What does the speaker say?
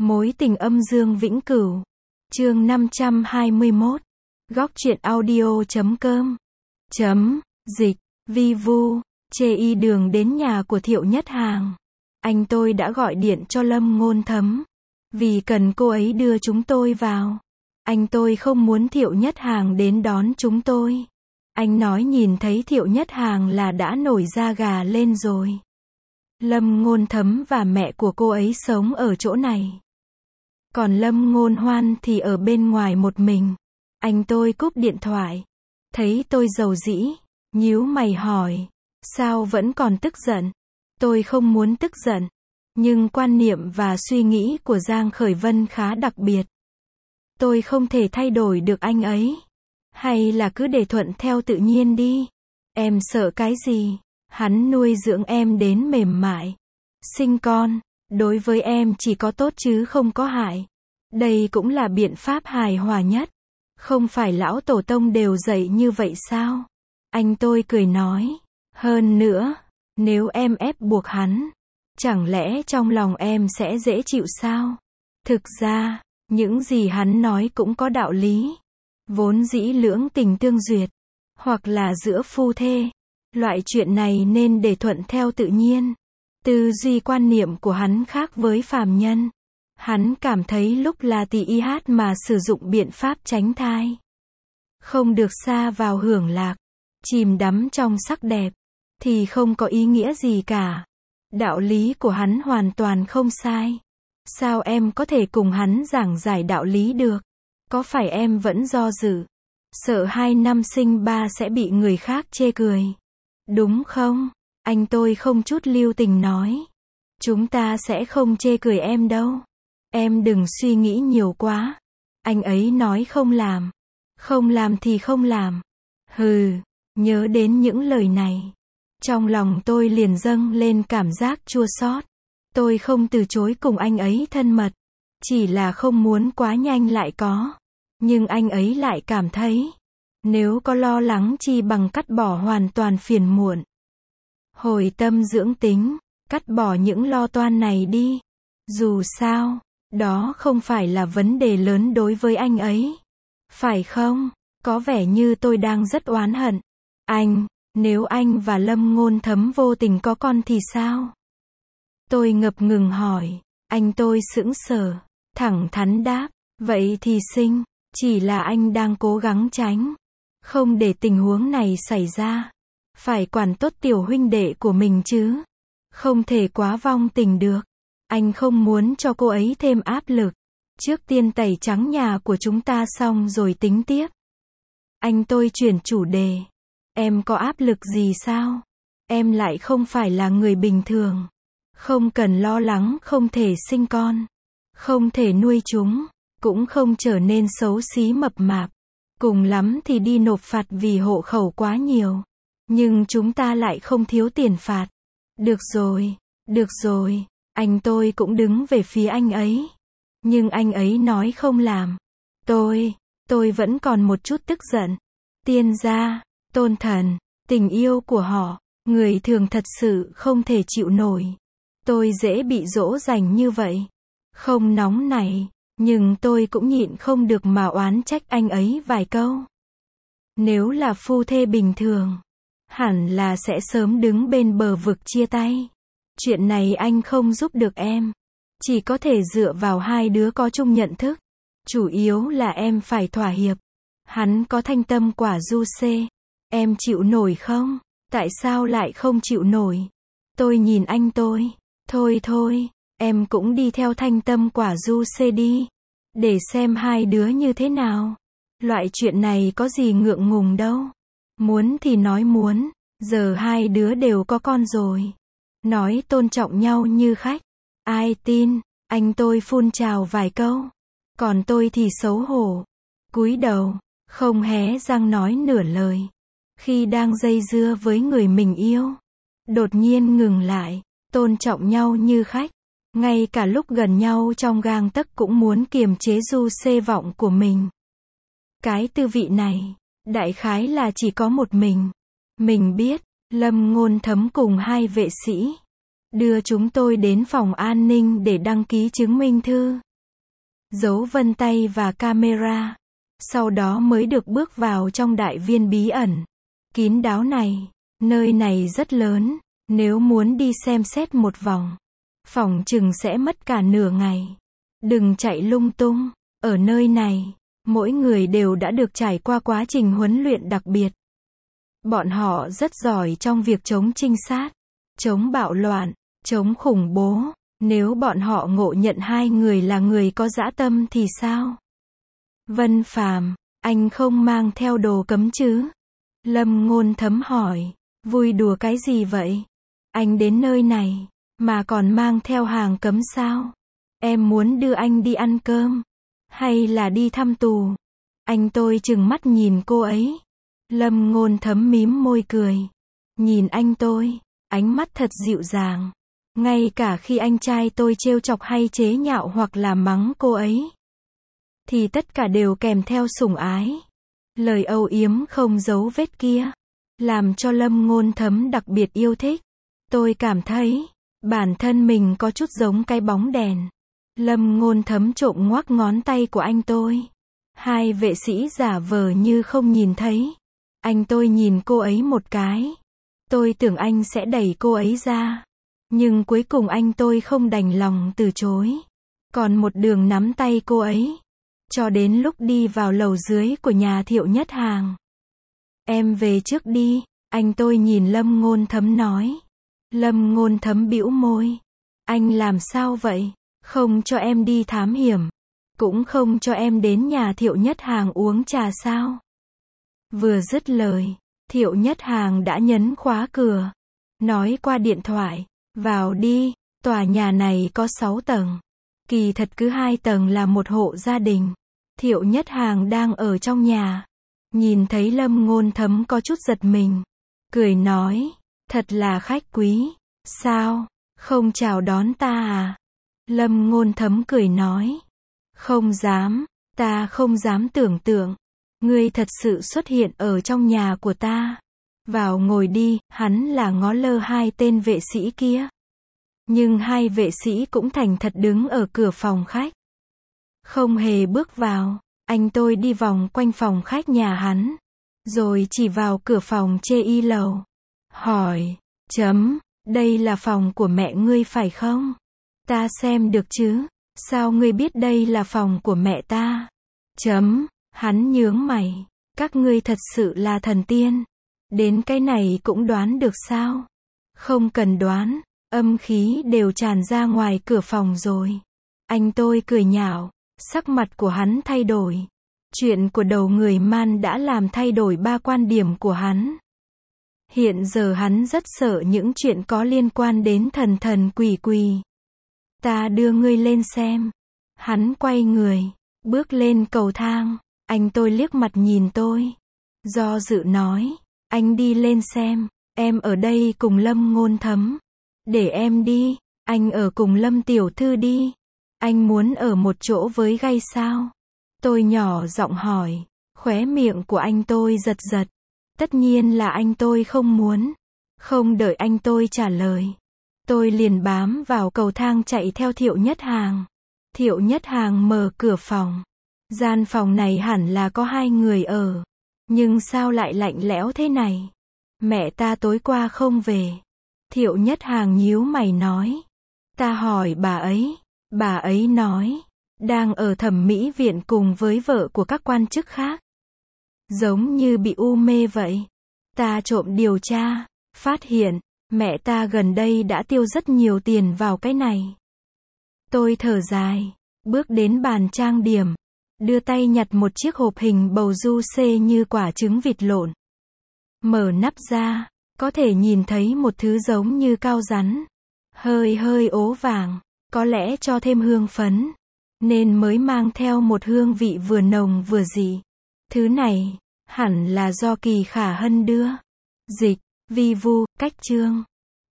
Mối tình âm dương vĩnh cửu. Chương 521. Góc truyện audio.com. Dịch. Vi Vu. Chê y đường đến nhà của Thiệu Nhất Hàng. Anh tôi đã gọi điện cho Lâm Ngôn Thấm. Vì cần cô ấy đưa chúng tôi vào. Anh tôi không muốn Thiệu Nhất Hàng đến đón chúng tôi. Anh nói nhìn thấy Thiệu Nhất Hàng là đã nổi da gà lên rồi. Lâm Ngôn Thấm và mẹ của cô ấy sống ở chỗ này. Còn Lâm Ngôn Hoan thì ở bên ngoài một mình. Anh tôi cúp điện thoại. Thấy tôi dầu dĩ, nhíu mày hỏi. Sao vẫn còn tức giận? Tôi không muốn tức giận. Nhưng quan niệm và suy nghĩ của Giang Khởi Vân khá đặc biệt. Tôi không thể thay đổi được anh ấy. Hay là cứ để thuận theo tự nhiên đi. Em sợ cái gì? Hắn nuôi dưỡng em đến mềm mại. Sinh con, đối với em chỉ có tốt chứ không có hại. Đây cũng là biện pháp hài hòa nhất. Không phải lão tổ tông đều dạy như vậy sao? Anh tôi cười nói. Hơn nữa, nếu em ép buộc hắn, chẳng lẽ trong lòng em sẽ dễ chịu sao? Thực ra, những gì hắn nói cũng có đạo lý. Vốn dĩ lưỡng tình tương duyệt, hoặc là giữa phu thê. Loại chuyện này nên để thuận theo tự nhiên. Tư duy quan niệm của hắn khác với phàm nhân. Hắn cảm thấy lúc là tỳ y hát mà sử dụng biện pháp tránh thai. Không được sa vào hưởng lạc, chìm đắm trong sắc đẹp, thì không có ý nghĩa gì cả. Đạo lý của hắn hoàn toàn không sai. Sao em có thể cùng hắn giảng giải đạo lý được? Có phải em vẫn do dự, sợ 2 năm sinh ba sẽ bị người khác chê cười? Đúng không? Anh tôi không chút lưu tình nói. Chúng ta sẽ không chê cười em đâu. Em đừng suy nghĩ nhiều quá. Anh ấy nói không làm. Không làm thì không làm. Hừ, nhớ đến những lời này. Trong lòng tôi liền dâng lên cảm giác chua xót. Tôi không từ chối cùng anh ấy thân mật. Chỉ là không muốn quá nhanh lại có. Nhưng anh ấy lại cảm thấy. Nếu có lo lắng chi bằng cắt bỏ hoàn toàn phiền muộn. Hồi tâm dưỡng tính. Cắt bỏ những lo toan này đi. Dù sao, đó không phải là vấn đề lớn đối với anh ấy. Phải không? Có vẻ như tôi đang rất oán hận. Anh, nếu anh và Lâm Ngôn Thấm vô tình có con thì sao? Tôi ngập ngừng hỏi. Anh tôi sững sờ, thẳng thắn đáp. Vậy thì sinh. Chỉ là anh đang cố gắng tránh. Không để tình huống này xảy ra. Phải quản tốt tiểu huynh đệ của mình chứ. Không thể quá vong tình được. Anh không muốn cho cô ấy thêm áp lực. Trước tiên tẩy trắng nhà của chúng ta xong rồi tính tiếp. Anh tôi chuyển chủ đề. Em có áp lực gì sao? Em lại không phải là người bình thường. Không cần lo lắng không thể sinh con. Không thể nuôi chúng. Cũng không trở nên xấu xí mập mạp. Cùng lắm thì đi nộp phạt vì hộ khẩu quá nhiều. Nhưng chúng ta lại không thiếu tiền phạt. Được rồi. Anh tôi cũng đứng về phía anh ấy. Nhưng anh ấy nói không làm. Tôi vẫn còn một chút tức giận. Tiên gia, tôn thần, tình yêu của họ, người thường thật sự không thể chịu nổi. Tôi dễ bị dỗ dành như vậy. Không nóng này, nhưng tôi cũng nhịn không được mà oán trách anh ấy vài câu. Nếu là phu thê bình thường, hẳn là sẽ sớm đứng bên bờ vực chia tay. Chuyện này anh không giúp được em. Chỉ có thể dựa vào hai đứa có chung nhận thức. Chủ yếu là em phải thỏa hiệp. Hắn có thanh tâm quả du xê. Em chịu nổi không? Tại sao lại không chịu nổi? Tôi nhìn anh tôi. Thôi, em cũng đi theo thanh tâm quả du xê đi. Để xem hai đứa như thế nào. Loại chuyện này có gì ngượng ngùng đâu. Muốn thì nói muốn. Giờ hai đứa đều có con rồi. Nói tôn trọng nhau như khách. Ai tin? Anh tôi phun trào vài câu. Còn tôi thì xấu hổ. Cúi đầu, không hé răng nói nửa lời. Khi đang dây dưa với người mình yêu. Đột nhiên ngừng lại. Tôn trọng nhau như khách. Ngay cả lúc gần nhau trong gang tấc cũng muốn kiềm chế du xê vọng của mình. Cái tư vị này, đại khái là chỉ có một mình. Mình biết. Lâm Ngôn Thấm cùng 2 vệ sĩ đưa chúng tôi đến phòng an ninh để đăng ký chứng minh thư. dấu vân tay và camera. Sau đó mới được bước vào trong đại viên bí ẩn, kín đáo này. Nơi này rất lớn, nếu muốn đi xem xét một vòng, phỏng chừng sẽ mất cả nửa ngày. Đừng chạy lung tung, ở nơi này, mỗi người đều đã được trải qua quá trình huấn luyện đặc biệt. Bọn họ rất giỏi trong việc chống trinh sát, chống bạo loạn, chống khủng bố. Nếu bọn họ ngộ nhận hai người là người có dã tâm thì sao? Vân Phàm, anh không mang theo đồ cấm chứ? Lâm Ngôn Thấm hỏi. Vui đùa cái gì vậy? Anh đến nơi này, mà còn mang theo hàng cấm sao? Em muốn đưa anh đi ăn cơm, hay là đi thăm tù? Anh tôi trừng mắt nhìn cô ấy. Lâm Ngôn Thấm mím môi cười. Nhìn anh tôi, ánh mắt thật dịu dàng. Ngay cả khi anh trai tôi trêu chọc hay chế nhạo hoặc là mắng cô ấy, thì tất cả đều kèm theo sủng ái. Lời âu yếm không giấu vết kia, làm cho Lâm Ngôn Thấm đặc biệt yêu thích. Tôi cảm thấy, bản thân mình có chút giống cái bóng đèn. Lâm Ngôn Thấm trộm ngoắc ngón tay của anh tôi. Hai vệ sĩ giả vờ như không nhìn thấy. Anh tôi nhìn cô ấy một cái. Tôi tưởng anh sẽ đẩy cô ấy ra. Nhưng cuối cùng anh tôi không đành lòng từ chối. Còn một đường nắm tay cô ấy. Cho đến lúc đi vào lầu dưới của nhà Thiệu Nhất Hàng. Em về trước đi, anh tôi nhìn Lâm Ngôn Thấm nói. Lâm Ngôn Thấm bĩu môi. Anh làm sao vậy? Không cho em đi thám hiểm, cũng không cho em đến nhà Thiệu Nhất Hàng uống trà sao? Vừa dứt lời, Thiệu Nhất Hàng đã nhấn khóa cửa, nói qua điện thoại, vào đi, tòa nhà này có 6 tầng. Kỳ thật cứ 2 tầng là một hộ gia đình. Thiệu Nhất Hàng đang ở trong nhà, nhìn thấy Lâm Ngôn Thấm có chút giật mình, cười nói, thật là khách quý, sao, không chào đón ta à? Lâm Ngôn Thấm cười nói, không dám, ta không dám tưởng tượng, ngươi thật sự xuất hiện ở trong nhà của ta. Vào ngồi đi, hắn là ngó lơ hai tên vệ sĩ kia. Nhưng hai vệ sĩ cũng thành thật đứng ở cửa phòng khách. Không hề bước vào, anh tôi đi vòng quanh phòng khách nhà hắn, rồi chỉ vào cửa phòng chê y lầu. Hỏi, đây là phòng của mẹ ngươi phải không? Ta xem được chứ, sao ngươi biết đây là phòng của mẹ ta? Hắn nhướng mày, các ngươi thật sự là thần tiên. Đến cái này cũng đoán được sao? Không cần đoán, âm khí đều tràn ra ngoài cửa phòng rồi. Anh tôi cười nhạo, sắc mặt của hắn thay đổi. Chuyện của đầu người man đã làm thay đổi 3 quan điểm của hắn. Hiện giờ hắn rất sợ những chuyện có liên quan đến thần quỷ quỷ. Ta đưa ngươi lên xem. Hắn quay người, bước lên cầu thang. Anh tôi liếc mặt nhìn tôi. Do dự nói, anh đi lên xem, em ở đây cùng Lâm Ngôn Thấm. Để em đi, anh ở cùng Lâm tiểu thư đi. Anh muốn ở một chỗ với gay sao? Tôi nhỏ giọng hỏi, khóe miệng của anh tôi giật giật. Tất nhiên là anh tôi không muốn. Không đợi anh tôi trả lời, tôi liền bám vào cầu thang chạy theo Thiệu Nhất Hàng. Thiệu Nhất Hàng mở cửa phòng. Gian phòng này hẳn là có 2 người ở. Nhưng sao lại lạnh lẽo thế này? Mẹ ta tối qua không về. Thiệu Nhất Hàng nhíu mày nói. Ta hỏi bà ấy nói, đang ở thẩm mỹ viện cùng với vợ của các quan chức khác. Giống như bị u mê vậy. Ta trộm điều tra, phát hiện, mẹ ta gần đây đã tiêu rất nhiều tiền vào cái này. Tôi thở dài, bước đến bàn trang điểm, đưa tay nhặt một chiếc hộp hình bầu du xê như quả trứng vịt lộn. Mở nắp ra, có thể nhìn thấy một thứ giống như cao rắn. Hơi ố vàng, có lẽ cho thêm hương phấn, nên mới mang theo một hương vị vừa nồng vừa dị. Thứ này, hẳn là do Kỳ Khả Hân đưa. Dịch, vi vu, cách chương.